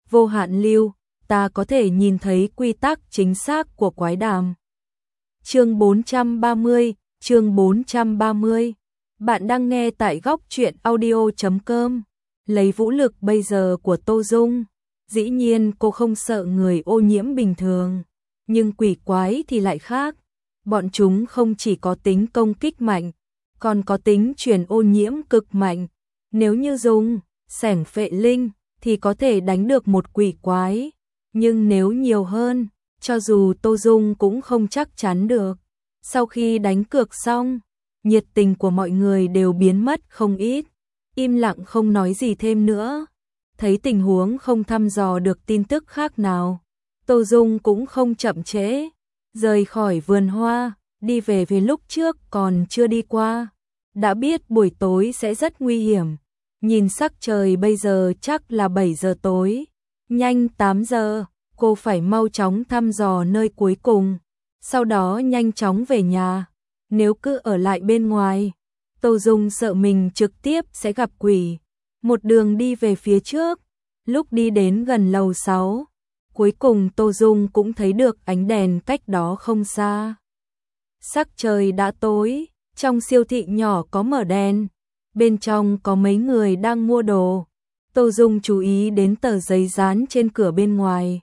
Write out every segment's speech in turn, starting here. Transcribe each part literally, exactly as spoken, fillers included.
vô hạn lưu, ta có thể nhìn thấy quy tắc chính xác của quái đàm. Chương bốn trăm ba mươi, chương bốn trăm ba mươi. Bạn đang nghe tại góc truyện audio chấm com. Lấy vũ lực bây giờ của Tô Dung, dĩ nhiên cô không sợ người ô nhiễm bình thường, nhưng quỷ quái thì lại khác. Bọn chúng không chỉ có tính công kích mạnh, còn có tính truyền ô nhiễm cực mạnh. Nếu như dùng xẻng phệ linh thì có thể đánh được một quỷ quái, nhưng nếu nhiều hơn, cho dù Tô Dung cũng không chắc chắn được. Sau khi đánh cược xong, nhiệt tình của mọi người đều biến mất không ít, im lặng không nói gì thêm nữa. Thấy tình huống không thăm dò được tin tức khác nào, Tô Dung cũng không chậm trễ, rời khỏi vườn hoa, đi về phía lúc trước còn chưa đi qua. Đã biết buổi tối sẽ rất nguy hiểm, nhìn sắc trời bây giờ chắc là bảy giờ tối, nhanh tám giờ, cô phải mau chóng thăm dò nơi cuối cùng, sau đó nhanh chóng về nhà. Nếu cứ ở lại bên ngoài, Tô Dung sợ mình trực tiếp sẽ gặp quỷ. Một đường đi về phía trước, lúc đi đến gần lầu sáu, cuối cùng Tô Dung cũng thấy được ánh đèn cách đó không xa. Sắc trời đã tối, trong siêu thị nhỏ có mở đèn, bên trong có mấy người đang mua đồ. Tô Dung chú ý đến tờ giấy dán trên cửa bên ngoài.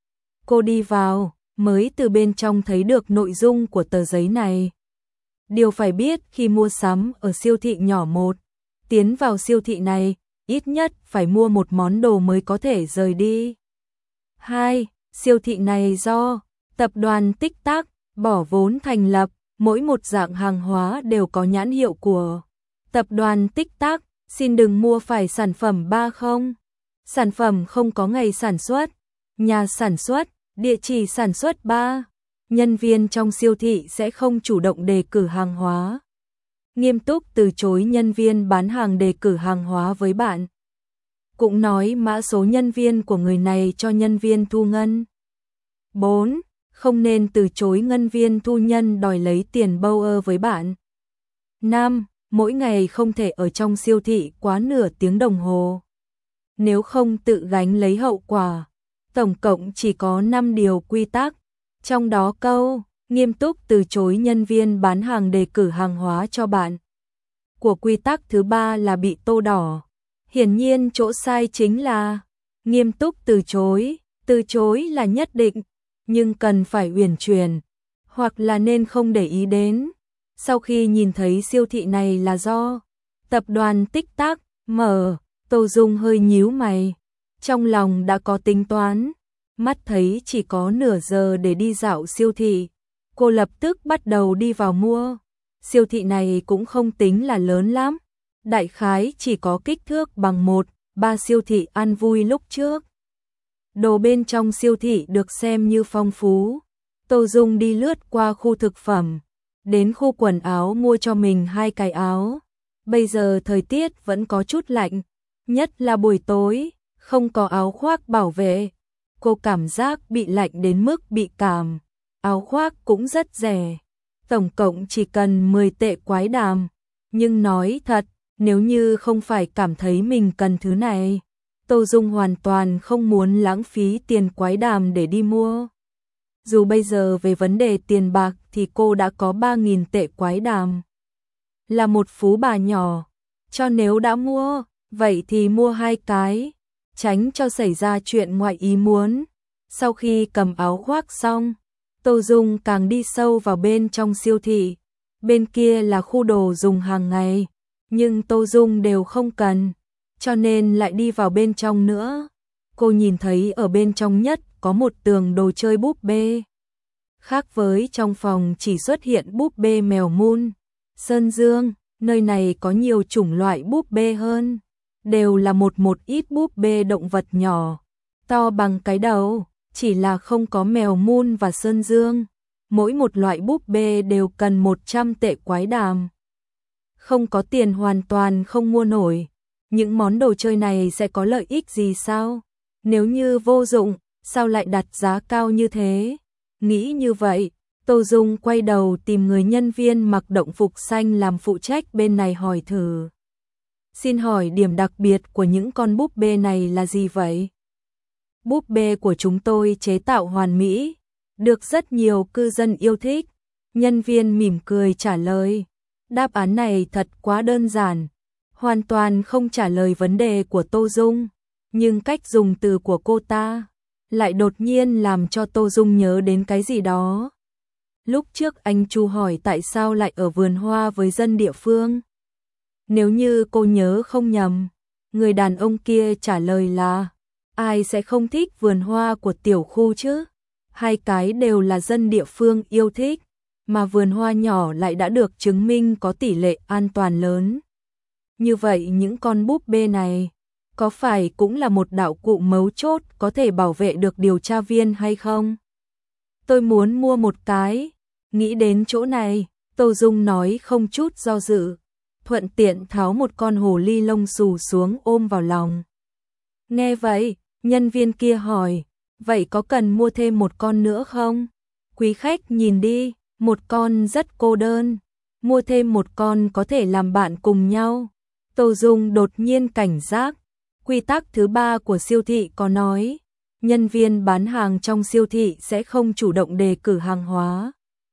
Cô đi vào, mới từ bên trong thấy được nội dung của tờ giấy này. Điều phải biết khi mua sắm ở siêu thị nhỏ: một, tiến vào siêu thị này, ít nhất phải mua một món đồ mới có thể rời đi. Hai, siêu thị này do tập đoàn Tích Tắc bỏ vốn thành lập, mỗi một dạng hàng hóa đều có nhãn hiệu của tập đoàn Tích Tắc, xin đừng mua phải sản phẩm ba không. Sản phẩm không có ngày sản xuất, nhà sản xuất, địa chỉ sản xuất ba. Nhân viên trong siêu thị sẽ không chủ động đề cử hàng hóa, nghiêm túc từ chối nhân viên bán hàng đề cử hàng hóa với bạn. Cũng nói mã số nhân viên của người này cho nhân viên thu ngân. Bốn, không nên từ chối nhân viên thu nhân đòi lấy tiền bâu ơ với bạn. Năm, mỗi ngày không thể ở trong siêu thị quá nửa tiếng đồng hồ, nếu không tự gánh lấy hậu quả. Tổng cộng chỉ có năm điều quy tắc, trong đó câu nghiêm túc từ chối nhân viên bán hàng đề cử hàng hóa cho bạn của quy tắc thứ ba là bị tô đỏ. Hiển nhiên chỗ sai chính là nghiêm túc từ chối, từ chối là nhất định, nhưng cần phải uyển chuyển, hoặc là nên không để ý đến. Sau khi nhìn thấy siêu thị này là do tập đoàn Tích Tắc mở, Tô Dung hơi nhíu mày, trong lòng đã có tính toán. Mắt thấy chỉ có nửa giờ để đi dạo siêu thị, cô lập tức bắt đầu đi vào mua. Siêu thị này cũng không tính là lớn lắm, đại khái chỉ có kích thước bằng một ba siêu thị ăn vui lúc trước. Đồ bên trong siêu thị được xem như phong phú. Tô Dung đi lướt qua khu thực phẩm, đến khu quần áo mua cho mình hai cái áo. Bây giờ thời tiết vẫn có chút lạnh, nhất là buổi tối, không có áo khoác bảo vệ. Cô cảm giác bị lạnh đến mức bị cảm. Áo khoác cũng rất rẻ, tổng cộng chỉ cần mười tệ quái đàm. Nhưng nói thật, nếu như không phải cảm thấy mình cần thứ này, Tô Dung hoàn toàn không muốn lãng phí tiền quái đàm để đi mua. Dù bây giờ về vấn đề tiền bạc thì cô đã có ba nghìn tệ quái đàm. Là một phú bà nhỏ, cho nếu đã mua, vậy thì mua hai cái, tránh cho xảy ra chuyện ngoại ý muốn. Sau khi cầm áo khoác xong, Tô Dung càng đi sâu vào bên trong siêu thị. Bên kia là khu đồ dùng hàng ngày, nhưng Tô Dung đều không cần, cho nên lại đi vào bên trong nữa. Cô nhìn thấy ở bên trong nhất có một tường đồ chơi búp bê. Khác với trong phòng chỉ xuất hiện búp bê mèo Moon, Sơn Dương, nơi này có nhiều chủng loại búp bê hơn. Đều là một một ít búp bê động vật nhỏ, to bằng cái đầu, chỉ là không có mèo Moon và Sơn Dương. Mỗi một loại búp bê đều cần một trăm tệ quái đàm. Không có tiền hoàn toàn không mua nổi. Những món đồ chơi này sẽ có lợi ích gì sao? Nếu như vô dụng, sao lại đặt giá cao như thế? Nghĩ như vậy, Tô Dung quay đầu tìm người nhân viên mặc động phục xanh làm phụ trách bên này hỏi thử. Xin hỏi điểm đặc biệt của những con búp bê này là gì vậy? búp bê của chúng tôi chế tạo hoàn mỹ, được rất nhiều cư dân yêu thích. Nhân viên mỉm cười trả lời. Đáp án này thật quá đơn giản, hoàn toàn không trả lời vấn đề của Tô Dung, nhưng cách dùng từ của cô ta lại đột nhiên làm cho Tô Dung nhớ đến cái gì đó. Lúc trước anh Chu hỏi tại sao lại ở vườn hoa với dân địa phương. Nếu như cô nhớ không nhầm, người đàn ông kia trả lời là ai sẽ không thích vườn hoa của tiểu khu chứ? Hai cái đều là dân địa phương yêu thích, mà vườn hoa nhỏ lại đã được chứng minh có tỷ lệ an toàn lớn. Như vậy những con búp bê này có phải cũng là một đạo cụ mấu chốt có thể bảo vệ được điều tra viên hay không? Tôi muốn mua một cái. Nghĩ đến chỗ này, Tô Dung nói không chút do dự, thuận tiện tháo một con hồ ly lông xù xuống ôm vào lòng. Nghe vậy, nhân viên kia hỏi, vậy có cần mua thêm một con nữa không? Quý khách nhìn đi, một con rất cô đơn, mua thêm một con có thể làm bạn cùng nhau. Tô Dung đột nhiên cảnh giác. Quy tắc thứ ba của siêu thị có nói, nhân viên bán hàng trong siêu thị sẽ không chủ động đề cử hàng hóa.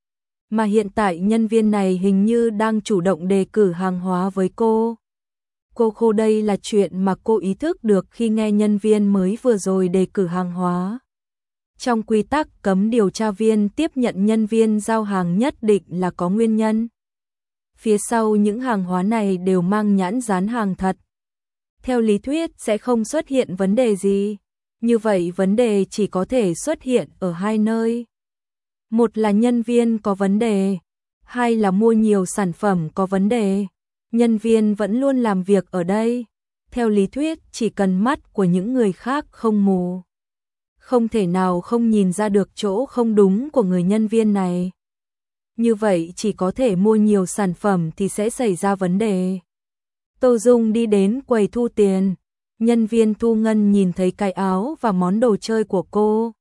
Mà hiện tại nhân viên này hình như đang chủ động đề cử hàng hóa với cô. Cô khô đây là chuyện mà cô ý thức được khi nghe nhân viên mới vừa rồi đề cử hàng hóa. Trong quy tắc cấm điều tra viên tiếp nhận nhân viên giao hàng nhất định là có nguyên nhân. Phía sau những hàng hóa này đều mang nhãn dán hàng thật. Theo lý thuyết sẽ không xuất hiện vấn đề gì. Như vậy vấn đề chỉ có thể xuất hiện ở hai nơi. Một là nhân viên có vấn đề, hai là mua nhiều sản phẩm có vấn đề. Nhân viên vẫn luôn làm việc ở đây. Theo lý thuyết chỉ cần mắt của những người khác không mù, không thể nào không nhìn ra được chỗ không đúng của người nhân viên này. Như vậy chỉ có thể mua nhiều sản phẩm thì sẽ xảy ra vấn đề. Tô Dung đi đến quầy thu tiền. Nhân viên thu ngân nhìn thấy cái áo và món đồ chơi của cô,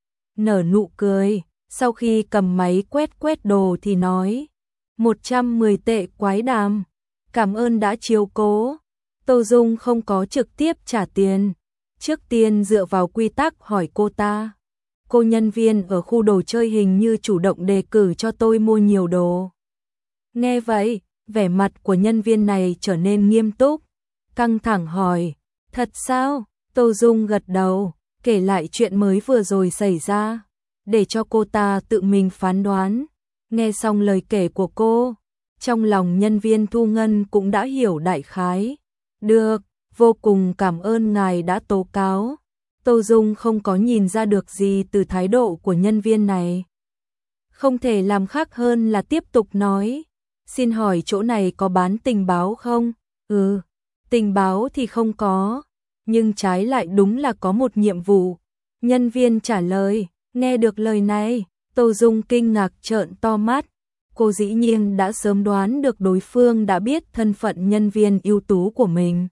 nở nụ cười. Sau khi cầm máy quét quét đồ thì nói, một trăm mười tệ Quái Đàm, cảm ơn đã chiếu cố. Tô Dung không có trực tiếp trả tiền, trước tiên dựa vào quy tắc hỏi cô ta. Cô nhân viên ở khu đồ chơi hình như chủ động đề cử cho tôi mua nhiều đồ. Nghe vậy, vẻ mặt của nhân viên này trở nên nghiêm túc, căng thẳng hỏi, thật sao? Tô Dung gật đầu, kể lại chuyện mới vừa rồi xảy ra, để cho cô ta tự mình phán đoán. Nghe xong lời kể của cô, trong lòng nhân viên thu ngân cũng đã hiểu đại khái. Được, vô cùng cảm ơn ngài đã tố cáo. Tô Dung không có nhìn ra được gì từ thái độ của nhân viên này. Không thể làm khác hơn là tiếp tục nói, xin hỏi chỗ này có bán tình báo không? Ừ, tình báo thì không có, nhưng trái lại đúng là có một nhiệm vụ. Nhân viên trả lời. Nghe được lời này, Tô Dung kinh ngạc trợn to mắt. Cô dĩ nhiên đã sớm đoán được đối phương đã biết thân phận nhân viên ưu tú của mình,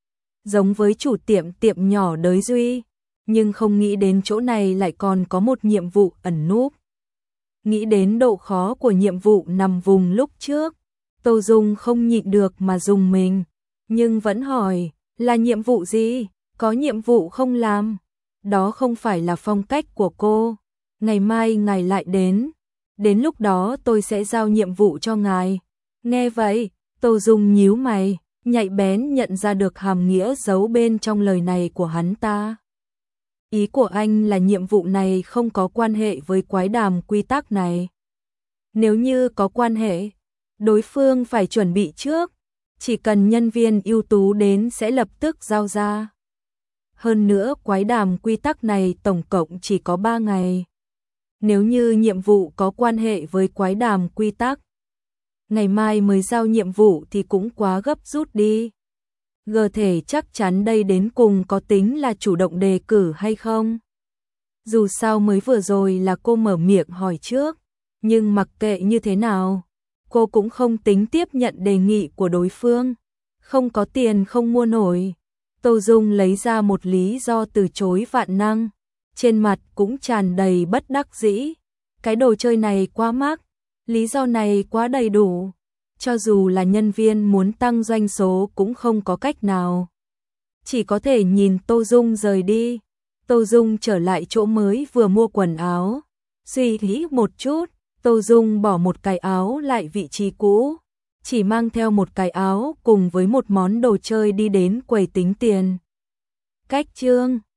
giống với chủ tiệm tiệm nhỏ đới duy, nhưng không nghĩ đến chỗ này lại còn có một nhiệm vụ ẩn núp. Nghĩ đến độ khó của nhiệm vụ nằm vùng lúc trước, Tô Dung không nhịn được mà dùng mình, nhưng vẫn hỏi, là nhiệm vụ gì? Có nhiệm vụ không làm? Đó không phải là phong cách của cô. Ngày mai ngài lại đến, đến lúc đó tôi sẽ giao nhiệm vụ cho ngài. Nghe vậy, Tô Dung nhíu mày, nhạy bén nhận ra được hàm nghĩa giấu bên trong lời này của hắn ta. Ý của anh là nhiệm vụ này không có quan hệ với Quái Đàm quy tắc này. Nếu như có quan hệ, đối phương phải chuẩn bị trước, chỉ cần nhân viên ưu tú đến sẽ lập tức giao ra. Hơn nữa Quái Đàm quy tắc này tổng cộng chỉ có ba ngày. Nếu như nhiệm vụ có quan hệ với Quái Đàm quy tắc, ngày mai mới giao nhiệm vụ thì cũng quá gấp rút đi. Gờ thể chắc chắn đây đến cùng có tính là chủ động đề cử hay không. Dù sao mới vừa rồi là cô mở miệng hỏi trước, nhưng mặc kệ như thế nào, cô cũng không tính tiếp nhận đề nghị của đối phương. Không có tiền không mua nổi. Tô Dung lấy ra một lý do từ chối vạn năng, trên mặt cũng tràn đầy bất đắc dĩ. Cái đồ chơi này quá mắc, lý do này quá đầy đủ. Cho dù là nhân viên muốn tăng doanh số cũng không có cách nào. Chỉ có thể nhìn Tô Dung rời đi. Tô Dung trở lại chỗ mới vừa mua quần áo. Suy nghĩ một chút, Tô Dung bỏ một cái áo lại vị trí cũ, chỉ mang theo một cái áo cùng với một món đồ chơi đi đến quầy tính tiền. Cách Trương